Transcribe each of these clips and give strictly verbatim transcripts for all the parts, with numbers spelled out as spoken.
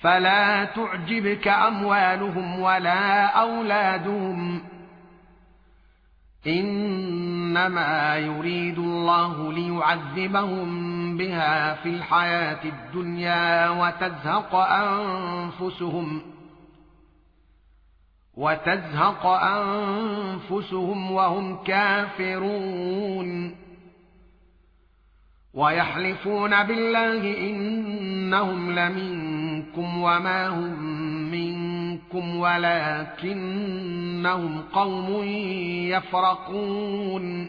فلا تعجبك أموالهم ولا أولادهم إنما يريد الله ليعذبهم بها في الحياة الدنيا وتزهق أنفسهم وتزهق أنفسهم وهم كافرون ويحلفون بالله إنهم لمنكم وما هم منكم ولكنهم قوم يفرقون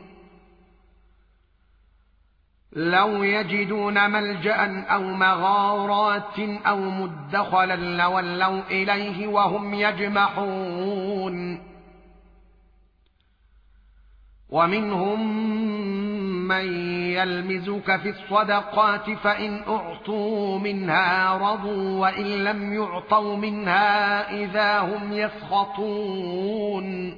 لو يجدون ملجأ أو مغارات أو مدخلا لولوا إليه وهم يجمحون ومنهم من يلمزك في الصدقات فإن أعطوا منها رضوا وإن لم يعطوا منها إذا هم يسخطون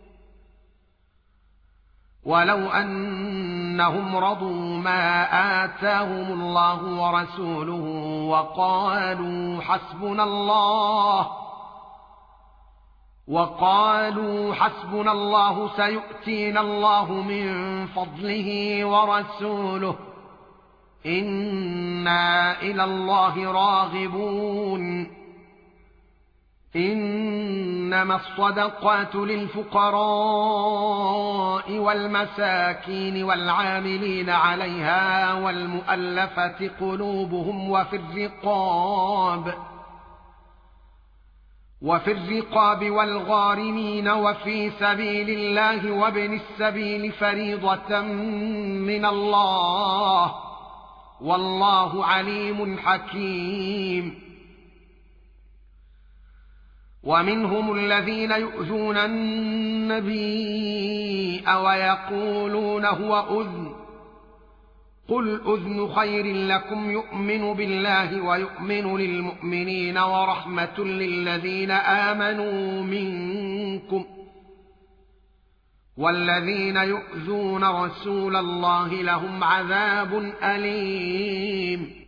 ولو أنهم رضوا ما آتاهم الله ورسوله وقالوا حسبنا الله وقالوا حسبنا الله سيؤتينا الله من فضله ورسوله إنا إلى الله راغبون إنما الصدقات للفقراء والمساكين والعاملين عليها والمؤلفة قلوبهم وفي الرقاب وفي الرقاب والغارمين وفي سبيل الله وابن السبيل فريضة من الله والله عليم حكيم ومنهم الذين يؤذون النبي ويقولون هو أذن قل أذن خير لكم يؤمن بالله ويؤمن للمؤمنين ورحمة للذين آمنوا منكم والذين يؤذون رسول الله لهم عذاب أليم